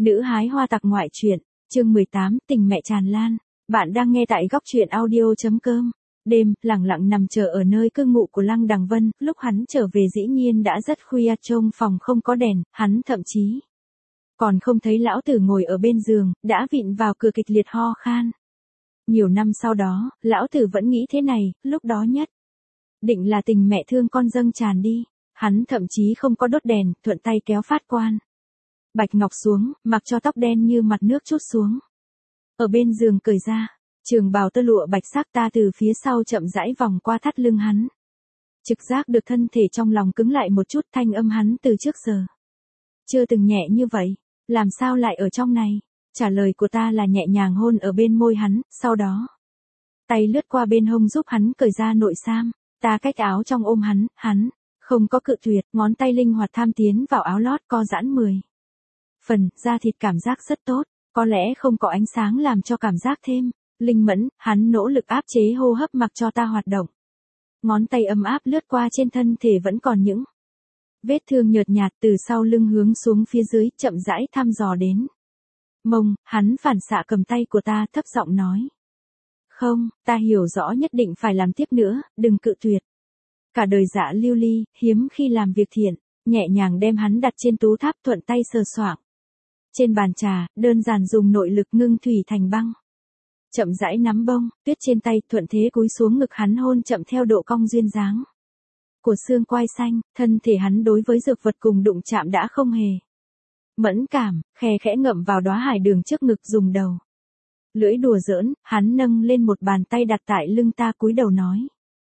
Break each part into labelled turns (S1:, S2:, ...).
S1: Nữ hái hoa tặc ngoại truyện, chương 18, tình mẹ tràn lan. Bạn đang nghe tại góc truyện audio.com. Đêm, lặng lặng nằm chờ ở nơi cư ngụ của Lăng Đằng Vân, lúc hắn trở về dĩ nhiên đã rất khuya, trông phòng không có đèn, hắn thậm chí còn không thấy lão tử ngồi ở bên giường, đã vịn vào cửa kịch liệt ho khan. Nhiều năm sau đó, lão tử vẫn nghĩ thế này, lúc đó nhất định là tình mẹ thương con dâng tràn đi. Hắn thậm chí không có đốt đèn, thuận tay kéo phát quan bạch ngọc xuống, mặc cho tóc đen như mặt nước trút xuống. Ở bên giường cởi ra, trường bào tơ lụa bạch sắc ta từ phía sau chậm rãi vòng qua thắt lưng hắn. Trực giác được thân thể trong lòng cứng lại một chút, thanh âm hắn từ trước giờ chưa từng nhẹ như vậy, làm sao lại ở trong này? Trả lời của ta là nhẹ nhàng hôn ở bên môi hắn, sau đó tay lướt qua bên hông giúp hắn cởi ra nội sam, ta cách áo trong ôm hắn không có cự tuyệt, ngón tay linh hoạt tham tiến vào áo lót co giãn 10 phần, da thịt cảm giác rất tốt, có lẽ không có ánh sáng làm cho cảm giác thêm linh mẫn, hắn nỗ lực áp chế hô hấp mặc cho ta hoạt động. Ngón tay ấm áp lướt qua trên thân thể vẫn còn những vết thương nhợt nhạt, từ sau lưng hướng xuống phía dưới, chậm rãi thăm dò đến mông, hắn phản xạ cầm tay của ta thấp giọng nói. Không, ta hiểu rõ nhất định phải làm tiếp nữa, đừng cự tuyệt. Cả đời Dạ Lưu Ly, hiếm khi làm việc thiện, nhẹ nhàng đem hắn đặt trên tú tháp, thuận tay sờ soạng trên bàn trà, đơn giản dùng nội lực ngưng thủy thành băng. Chậm rãi nắm bông, tuyết trên tay, thuận thế cúi xuống ngực hắn hôn chậm theo độ cong duyên dáng của xương quai xanh, thân thể hắn đối với dược vật cùng đụng chạm đã không hề mẫn cảm, khe khẽ ngậm vào đóa hải đường trước ngực, dùng đầu lưỡi đùa giỡn, hắn nâng lên một bàn tay đặt tại lưng ta, cúi đầu nói.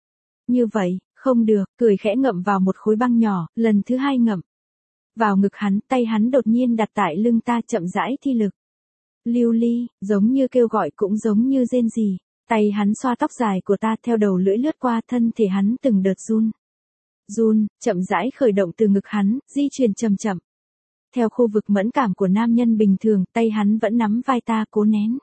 S1: Như vậy, không được, cười khẽ ngậm vào một khối băng nhỏ, lần thứ hai ngậm vào ngực hắn, tay hắn đột nhiên đặt tại lưng ta, chậm rãi thi lực. Lưu Ly, giống như kêu gọi cũng giống như rên rỉ, tay hắn xoa tóc dài của ta, theo đầu lưỡi lướt qua thân thể hắn từng đợt run, chậm rãi khởi động từ ngực hắn, di chuyển chậm chậm. Theo khu vực mẫn cảm của nam nhân bình thường, tay hắn vẫn nắm vai ta, cố nén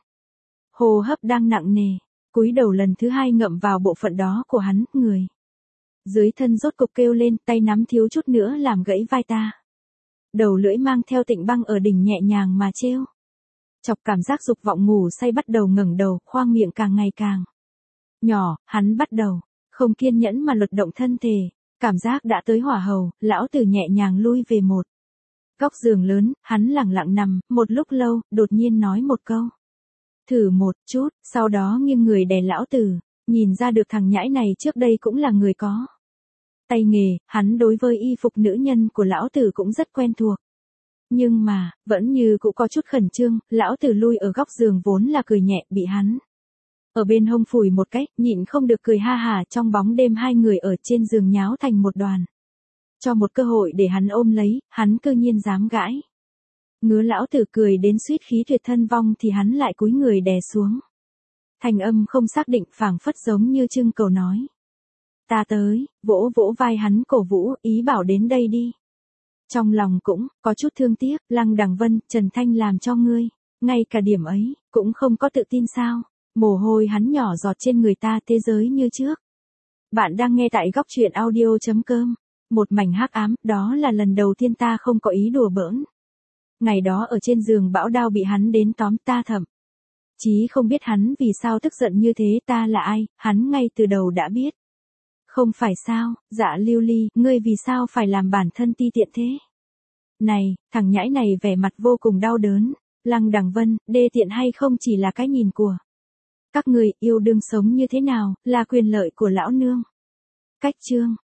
S1: hô hấp đang nặng nề, cúi đầu lần thứ hai ngậm vào bộ phận đó của hắn, người dưới thân rốt cục kêu lên, tay nắm thiếu chút nữa làm gãy vai ta. Đầu lưỡi mang theo tịnh băng ở đỉnh nhẹ nhàng mà trêu chọc, cảm giác dục vọng ngủ say bắt đầu ngẩng đầu, khoang miệng càng ngày càng nhỏ, hắn bắt đầu không kiên nhẫn mà luật động thân thể, cảm giác đã tới hỏa hầu, lão tử nhẹ nhàng lui về một góc giường lớn, hắn lặng lặng nằm một lúc lâu, đột nhiên nói một câu. Thử một chút, sau đó nghiêng người đè lão tử, nhìn ra được thằng nhãi này trước đây cũng là người có tay nghề, hắn đối với y phục nữ nhân của lão tử cũng rất quen thuộc. Nhưng mà, vẫn như cũng có chút khẩn trương, lão tử lui ở góc giường vốn là cười nhẹ, bị hắn ở bên hông phủi một cái, nhịn không được cười ha hà, trong bóng đêm hai người ở trên giường nháo thành một đoàn. Cho một cơ hội để hắn ôm lấy, hắn cư nhiên dám gãi. Ngứa, lão tử cười đến suýt khí tuyệt thân vong thì hắn lại cúi người đè xuống. Thành âm không xác định, phảng phất giống như trưng cầu nói. Ta tới, vỗ vỗ vai hắn cổ vũ, ý bảo đến đây đi. Trong lòng cũng có chút thương tiếc, Lăng Đằng Vân, Trần Thanh làm cho ngươi, ngay cả điểm ấy, cũng không có tự tin sao? Mồ hôi hắn nhỏ giọt trên người ta, thế giới như trước. Bạn đang nghe tại góc truyện audio.com. Một mảnh hắc ám, đó là lần đầu tiên ta không có ý đùa bỡn. Ngày đó ở trên giường bão đao bị hắn đến tóm, ta thậm chí không biết hắn vì sao tức giận như thế, ta là ai, hắn ngay từ đầu đã biết. Không phải sao, Dạ Lưu Ly, ngươi vì sao phải làm bản thân ti tiện thế? Này, thằng nhãi này vẻ mặt vô cùng đau đớn. Lăng Đằng Vân, đê tiện hay không chỉ là cái nhìn của các người, yêu đương sống như thế nào, là quyền lợi của lão nương. Cách chương